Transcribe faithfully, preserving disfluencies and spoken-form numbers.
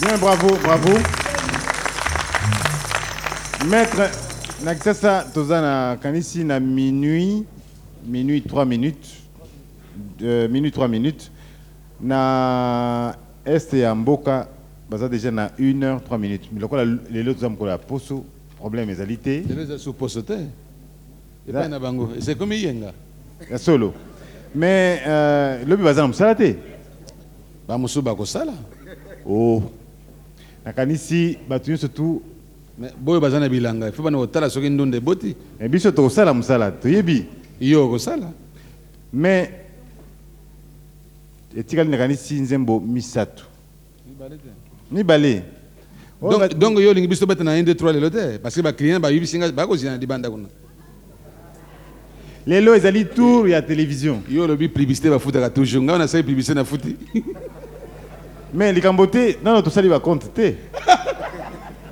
Bien, bravo, bravo. Maître, Naksasa Tozana Kanisi na minuit, minuit trois minutes, euh, minuit trois minutes. Na Est et Mboka, baza déjà na une heure trois minutes. Mais le les autres hommes la poso, problème est alité. Les autres sont posotés. C'est comme Yenga. La solo. Mais euh, le baza msalate. Ba musuba ko sala. Oh. Na Kanisi batu surtout. Mais boy bazana bilanga, il faut pas nous tala soki ndonde boti. Et biso to sala musala, to yebi. Yo ko sala. Mais etikali na Kanisi nzembo misatu. Ni balé. Donc donc yo lingi biso beta na un deux trois lelote parce que ba client ba yubi singa ba ko zina di banda kuna. Les lots ils allaient tour ya télévision. Yo le bi publicité ba futa ka toujours nga na sai publicité na futi. Mais les cambotés non non tout ça il va compter.